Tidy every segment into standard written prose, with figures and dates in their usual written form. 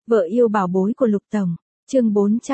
Vợ yêu bảo bối của Lục Tổng, chương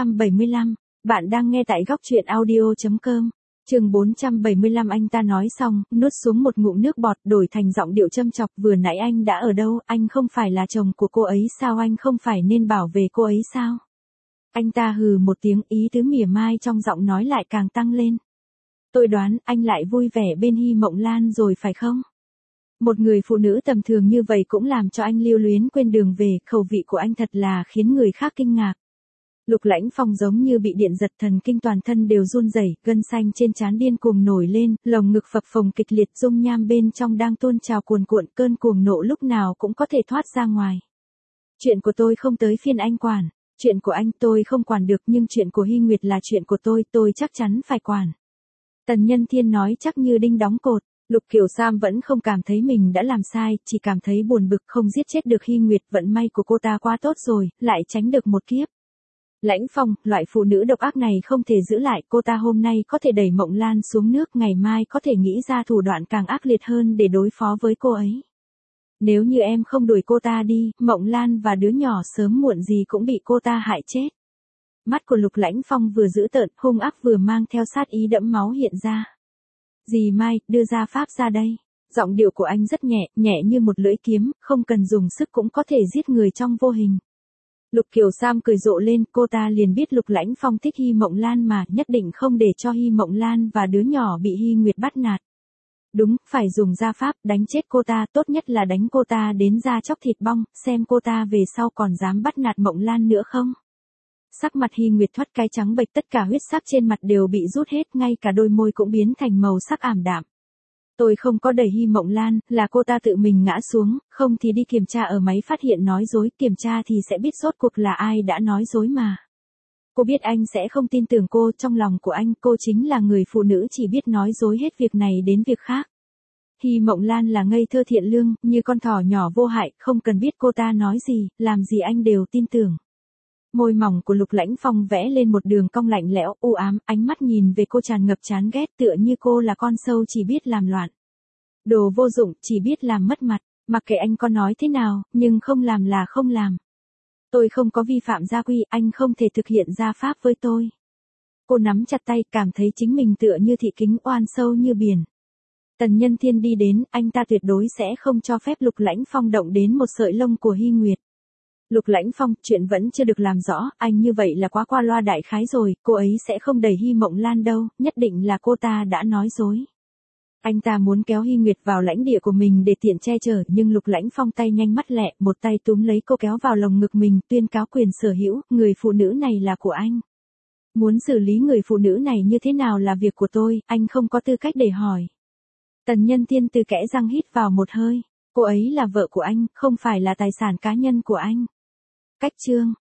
475, bạn đang nghe tại góc truyện audio.com. Chương 475 anh ta nói xong, nuốt xuống một ngụm nước bọt, đổi thành giọng điệu châm chọc, vừa nãy anh đã ở đâu, anh không phải là chồng của cô ấy sao, anh không phải nên bảo vệ cô ấy sao? Anh ta hừ một tiếng, ý tứ mỉa mai trong giọng nói lại càng tăng lên. Tôi đoán anh lại vui vẻ bên Hy Mộng Lan rồi phải không? Một người phụ nữ tầm thường như vậy cũng làm cho anh lưu luyến quên đường về, khẩu vị của anh thật là khiến người khác kinh ngạc. Lục Lãnh Phong giống như bị điện giật, thần kinh toàn thân đều run rẩy, gân xanh trên trán điên cuồng nổi lên, lồng ngực phập phồng kịch liệt, dung nham bên trong đang tuôn trào cuồn cuộn, cơn cuồng nộ lúc nào cũng có thể thoát ra ngoài. Chuyện của tôi không tới phiên anh quản, chuyện của anh tôi không quản được, nhưng chuyện của Hy Nguyệt là chuyện của tôi chắc chắn phải quản. Tần Nhân Thiên nói chắc như đinh đóng cột. Lục Kiểu Sam vẫn không cảm thấy mình đã làm sai, chỉ cảm thấy buồn bực, không giết chết được Hy Nguyệt, vận may của cô ta quá tốt rồi, lại tránh được một kiếp. Lãnh Phong, loại phụ nữ độc ác này không thể giữ lại, cô ta hôm nay có thể đẩy Mộng Lan xuống nước, ngày mai có thể nghĩ ra thủ đoạn càng ác liệt hơn để đối phó với cô ấy. Nếu như em không đuổi cô ta đi, Mộng Lan và đứa nhỏ sớm muộn gì cũng bị cô ta hại chết. Mắt của Lục Lãnh Phong vừa dữ tợn, hung ác vừa mang theo sát ý đẫm máu hiện ra. Dì Mai, đưa ra pháp ra đây. Giọng điệu của anh rất nhẹ, nhẹ như một lưỡi kiếm, không cần dùng sức cũng có thể giết người trong vô hình. Lục Kiều Sam cười rộ lên, cô ta liền biết Lục Lãnh Phong thích Hy Mộng Lan mà, nhất định không để cho Hy Mộng Lan và đứa nhỏ bị Hy Nguyệt bắt nạt. Đúng, phải dùng gia pháp, đánh chết cô ta, tốt nhất là đánh cô ta đến da chóc thịt bong, xem cô ta về sau còn dám bắt nạt Mộng Lan nữa không. Sắc mặt Hy Nguyệt thoát cái trắng bệch, tất cả huyết sắc trên mặt đều bị rút hết, ngay cả đôi môi cũng biến thành màu sắc ảm đạm. Tôi không có đẩy Hy Mộng Lan, là cô ta tự mình ngã xuống, không thì đi kiểm tra ở máy phát hiện nói dối, kiểm tra thì sẽ biết rốt cuộc là ai đã nói dối mà. Cô biết anh sẽ không tin tưởng cô, trong lòng của anh cô chính là người phụ nữ chỉ biết nói dối hết việc này đến việc khác. Hy Mộng Lan là ngây thơ thiện lương, như con thỏ nhỏ vô hại, không cần biết cô ta nói gì, làm gì anh đều tin tưởng. Môi mỏng của Lục Lãnh Phong vẽ lên một đường cong lạnh lẽo, u ám, ánh mắt nhìn về cô tràn ngập chán ghét, tựa như cô là con sâu chỉ biết làm loạn. Đồ vô dụng, chỉ biết làm mất mặt, mặc kệ anh có nói thế nào, nhưng không làm là không làm. Tôi không có vi phạm gia quy, anh không thể thực hiện gia pháp với tôi. Cô nắm chặt tay, cảm thấy chính mình tựa như thị kính oan sâu như biển. Tần Nhân Thiên đi đến, anh ta tuyệt đối sẽ không cho phép Lục Lãnh Phong động đến một sợi lông của Hy Nguyệt. Lục Lãnh Phong, chuyện vẫn chưa được làm rõ, anh như vậy là quá qua loa đại khái rồi, cô ấy sẽ không đẩy Hy Mộng Lan đâu, nhất định là cô ta đã nói dối. Anh ta muốn kéo Hy Nguyệt vào lãnh địa của mình để tiện che chở, nhưng Lục Lãnh Phong tay nhanh mắt lẹ, một tay túm lấy cô kéo vào lồng ngực mình, tuyên cáo quyền sở hữu, người phụ nữ này là của anh. Muốn xử lý người phụ nữ này như thế nào là việc của tôi, anh không có tư cách để hỏi. Tần Nhân Thiên từ kẽ răng hít vào một hơi, cô ấy là vợ của anh, không phải là tài sản cá nhân của anh. Cách chương